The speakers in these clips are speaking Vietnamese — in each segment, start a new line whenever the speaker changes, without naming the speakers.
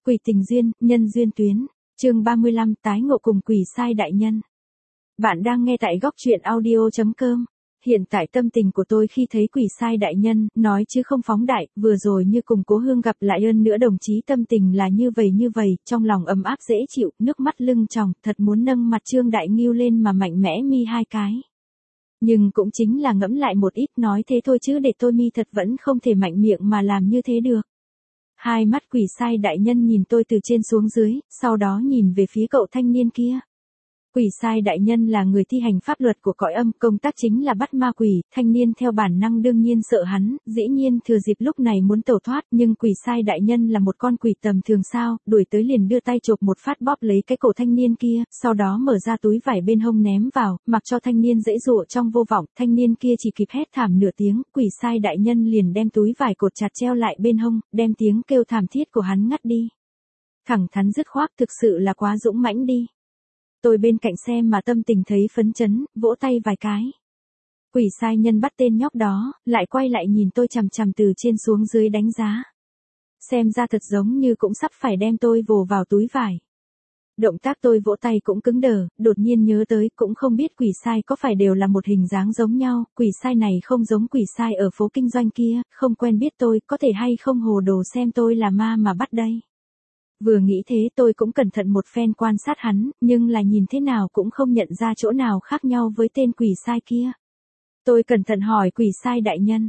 Quỷ tình duyên, nhân duyên tuyến. Chương 35 tái ngộ cùng quỷ sai đại nhân. Bạn đang nghe tại góc truyện audio.com. Hiện tại tâm tình của tôi khi thấy quỷ sai đại nhân, nói chứ không phóng đại, vừa rồi như cùng Cố Hương gặp lại ơn nữa, đồng chí tâm tình là như vậy, trong lòng ấm áp dễ chịu, nước mắt lưng tròng, thật muốn nâng mặt Trương Đại Ngưu lên mà mạnh mẽ mi hai cái. Nhưng cũng chính là ngẫm lại một ít nói thế thôi chứ để tôi mi thật vẫn không thể mạnh miệng mà làm như thế được. Hai mắt quỷ sai đại nhân nhìn tôi từ trên xuống dưới, sau đó nhìn về phía cậu thanh niên kia. Quỷ sai đại nhân là người thi hành pháp luật của cõi âm, công tác chính là bắt ma quỷ, thanh niên theo bản năng đương nhiên sợ hắn, dĩ nhiên thừa dịp lúc này muốn tẩu thoát, nhưng quỷ sai đại nhân là một con quỷ tầm thường sao, đuổi tới liền đưa tay chộp một phát bóp lấy cái cổ thanh niên kia, sau đó mở ra túi vải bên hông ném vào, mặc cho thanh niên giãy giụa trong vô vọng, thanh niên kia chỉ kịp hét thảm nửa tiếng, quỷ sai đại nhân liền đem túi vải cột chặt treo lại bên hông, đem tiếng kêu thảm thiết của hắn ngắt đi. Thẳng thắn dứt khoát, thực sự là quá dũng mãnh đi. Tôi bên cạnh xem mà tâm tình thấy phấn chấn, vỗ tay vài cái. Quỷ sai nhân bắt tên nhóc đó, lại quay lại nhìn tôi chằm chằm từ trên xuống dưới đánh giá. Xem ra thật giống như cũng sắp phải đem tôi vồ vào túi vải. Động tác tôi vỗ tay cũng cứng đờ, đột nhiên nhớ tới, cũng không biết quỷ sai có phải đều là một hình dáng giống nhau, quỷ sai này không giống quỷ sai ở phố kinh doanh kia, không quen biết tôi, có thể hay không hồ đồ xem tôi là ma mà bắt đây. Vừa nghĩ thế tôi cũng cẩn thận một phen quan sát hắn, nhưng là nhìn thế nào cũng không nhận ra chỗ nào khác nhau với tên quỷ sai kia. Tôi cẩn thận hỏi quỷ sai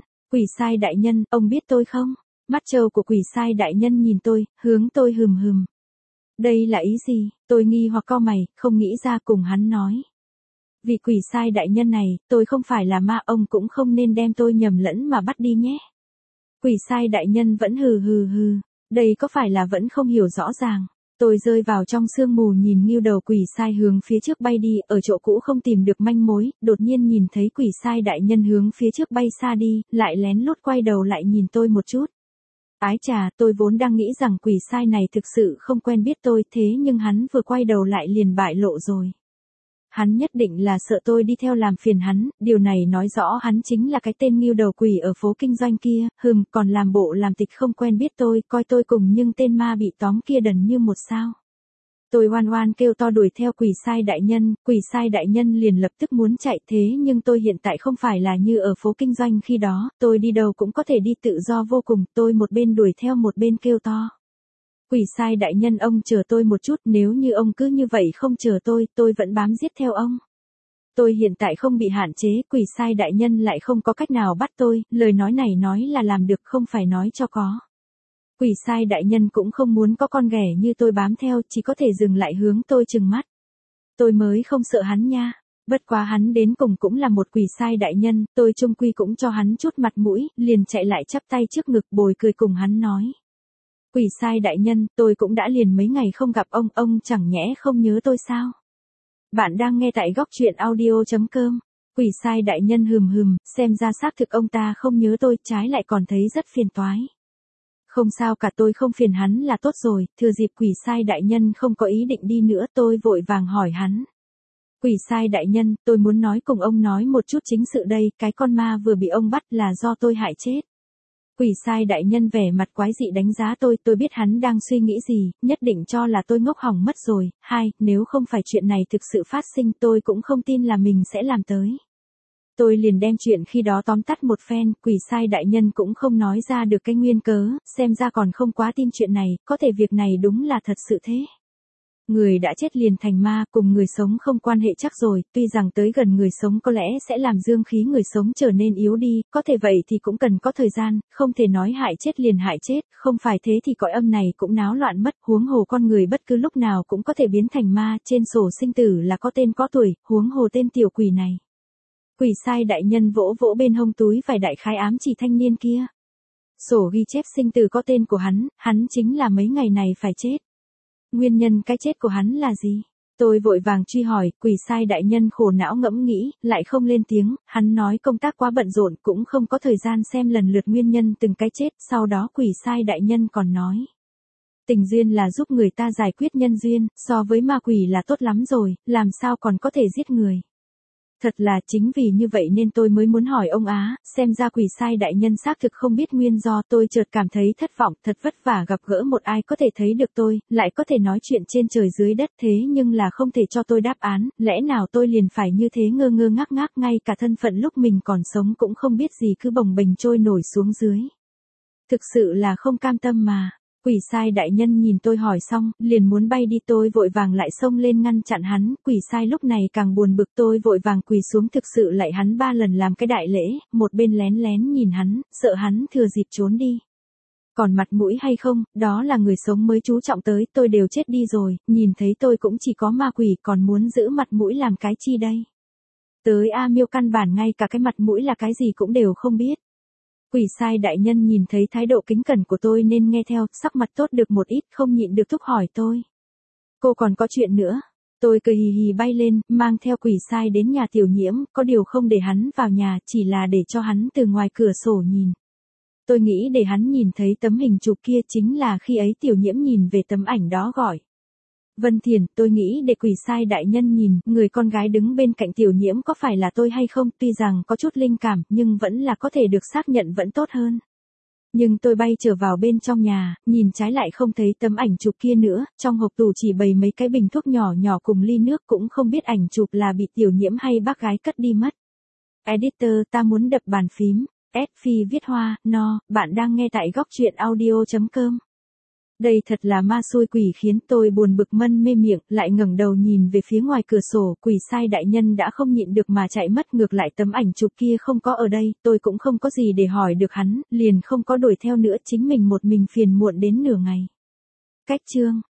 đại nhân, ông biết tôi không? Mắt trâu của quỷ sai đại nhân nhìn tôi, hướng tôi hừm hừm. Đây là ý gì? Tôi nghi hoặc cau mày, không nghĩ ra cùng hắn nói. Vì quỷ sai đại nhân này, tôi không phải là ma, ông cũng không nên đem tôi nhầm lẫn mà bắt đi nhé. Quỷ sai đại nhân vẫn hừ hừ hừ. Đây có phải là vẫn không hiểu rõ ràng. Tôi rơi vào trong sương mù nhìn Ngưu đầu quỷ sai hướng phía trước bay đi, ở chỗ cũ không tìm được manh mối, đột nhiên nhìn thấy quỷ sai đại nhân hướng phía trước bay xa đi, lại lén lút quay đầu lại nhìn tôi một chút. Ái chà, tôi vốn đang nghĩ rằng quỷ sai này thực sự không quen biết tôi, thế nhưng hắn vừa quay đầu lại liền bại lộ rồi. Hắn nhất định là sợ tôi đi theo làm phiền hắn, điều này nói rõ hắn chính là cái tên Ngưu đầu quỷ ở phố kinh doanh kia, còn làm bộ làm tịch không quen biết tôi, coi tôi cùng nhưng tên ma bị tóm kia đần như một sao. Tôi oan oan kêu to đuổi theo quỷ sai đại nhân liền lập tức muốn chạy, thế nhưng tôi hiện tại không phải là như ở phố kinh doanh khi đó, tôi đi đâu cũng có thể đi tự do vô cùng, tôi một bên đuổi theo một bên kêu to. Quỷ sai đại nhân, ông chờ tôi một chút, nếu như ông cứ như vậy không chờ tôi vẫn bám giết theo ông. Tôi hiện tại không bị hạn chế, quỷ sai đại nhân lại không có cách nào bắt tôi, lời nói này nói là làm được không phải nói cho có. Quỷ sai đại nhân cũng không muốn có con ghẻ như tôi bám theo, chỉ có thể dừng lại hướng tôi trừng mắt. Tôi mới không sợ hắn nha, bất quá hắn đến cùng cũng là một quỷ sai đại nhân, tôi chung quy cũng cho hắn chút mặt mũi, liền chạy lại chắp tay trước ngực bồi cười cùng hắn nói. Quỷ sai đại nhân, tôi cũng đã liền mấy ngày không gặp ông chẳng nhẽ không nhớ tôi sao? Bạn đang nghe tại góc truyện audio.com. Quỷ sai đại nhân hừm, xem ra xác thực ông ta không nhớ tôi, trái lại còn thấy rất phiền toái. Không sao cả, tôi không phiền hắn là tốt rồi, thừa dịp quỷ sai đại nhân không có ý định đi nữa, tôi vội vàng hỏi hắn. Quỷ sai đại nhân, tôi muốn nói cùng ông nói một chút chính sự đây, cái con ma vừa bị ông bắt là do tôi hại chết. Quỷ sai đại nhân vẻ mặt quái dị đánh giá tôi biết hắn đang suy nghĩ gì, nhất định cho là tôi ngốc hỏng mất rồi. Nếu không phải chuyện này thực sự phát sinh tôi cũng không tin là mình sẽ làm tới. Tôi liền đem chuyện khi đó tóm tắt một phen, quỷ sai đại nhân cũng không nói ra được cái nguyên cớ, xem ra còn không quá tin chuyện này, có thể việc này đúng là thật sự thế. Người đã chết liền thành ma, cùng người sống không quan hệ chắc rồi, tuy rằng tới gần người sống có lẽ sẽ làm dương khí người sống trở nên yếu đi, có thể vậy thì cũng cần có thời gian, không thể nói hại chết liền hại chết, không phải thế thì cõi âm này cũng náo loạn mất, huống hồ con người bất cứ lúc nào cũng có thể biến thành ma, trên sổ sinh tử là có tên có tuổi, huống hồ tên tiểu quỷ này. Quỷ sai đại nhân vỗ vỗ bên hông túi vải đại khái ám chỉ thanh niên kia. Sổ ghi chép sinh tử có tên của hắn chính là mấy ngày này phải chết. Nguyên nhân cái chết của hắn là gì? Tôi vội vàng truy hỏi, quỷ sai đại nhân khổ não ngẫm nghĩ, lại không lên tiếng, hắn nói công tác quá bận rộn cũng không có thời gian xem lần lượt nguyên nhân từng cái chết, sau đó quỷ sai đại nhân còn nói. Tình duyên là giúp người ta giải quyết nhân duyên, so với ma quỷ là tốt lắm rồi, làm sao còn có thể giết người. Thật là chính vì như vậy nên tôi mới muốn hỏi ông á, xem ra quỷ sai đại nhân xác thực không biết nguyên do. Tôi chợt cảm thấy thất vọng, thật vất vả gặp gỡ một ai có thể thấy được tôi, lại có thể nói chuyện trên trời dưới đất thế nhưng là không thể cho tôi đáp án, lẽ nào tôi liền phải như thế ngơ ngơ ngác ngác, ngay cả thân phận lúc mình còn sống cũng không biết gì cứ bồng bềnh trôi nổi xuống dưới. Thực sự là không cam tâm mà. Quỷ sai đại nhân nhìn tôi hỏi xong, liền muốn bay đi, tôi vội vàng lại xông lên ngăn chặn hắn. Quỷ sai lúc này càng buồn bực, tôi vội vàng quỳ xuống thực sự lạy hắn 3 lần làm cái đại lễ, một bên lén lén nhìn hắn, sợ hắn thừa dịp trốn đi. Còn mặt mũi hay không, đó là người sống mới chú trọng tới, tôi đều chết đi rồi, nhìn thấy tôi cũng chỉ có ma quỷ, còn muốn giữ mặt mũi làm cái chi đây. Tới A Miêu căn bản ngay cả cái mặt mũi là cái gì cũng đều không biết. Quỷ sai đại nhân nhìn thấy thái độ kính cẩn của tôi nên nghe theo, sắc mặt tốt được một ít, không nhịn được thúc hỏi tôi. Cô còn có chuyện nữa. Tôi cười hì hì bay lên, mang theo quỷ sai đến nhà Tiểu Nhiễm, có điều không để hắn vào nhà, chỉ là để cho hắn từ ngoài cửa sổ nhìn. Tôi nghĩ để hắn nhìn thấy tấm hình chụp kia chính là khi ấy Tiểu Nhiễm nhìn về tấm ảnh đó gọi. Vân Thiền, tôi nghĩ để quỷ sai đại nhân nhìn, người con gái đứng bên cạnh Tiểu Nhiễm có phải là tôi hay không, tuy rằng có chút linh cảm, nhưng vẫn là có thể được xác nhận vẫn tốt hơn. Nhưng tôi bay trở vào bên trong nhà, nhìn trái lại không thấy tấm ảnh chụp kia nữa, trong hộp tủ chỉ bày mấy cái bình thuốc nhỏ nhỏ cùng ly nước, cũng không biết ảnh chụp là bị Tiểu Nhiễm hay bác gái cất đi mất. Editor, ta muốn đập bàn phím. Phi viết hoa, no, bạn đang nghe tại góc truyện audio.com. Đây thật là ma xui quỷ khiến tôi buồn bực mân mê miệng, lại ngẩng đầu nhìn về phía ngoài cửa sổ, quỷ sai đại nhân đã không nhịn được mà chạy mất, ngược lại tấm ảnh chụp kia không có ở đây, tôi cũng không có gì để hỏi được hắn, liền không có đuổi theo nữa, chính mình một mình phiền muộn đến nửa ngày. Cách chương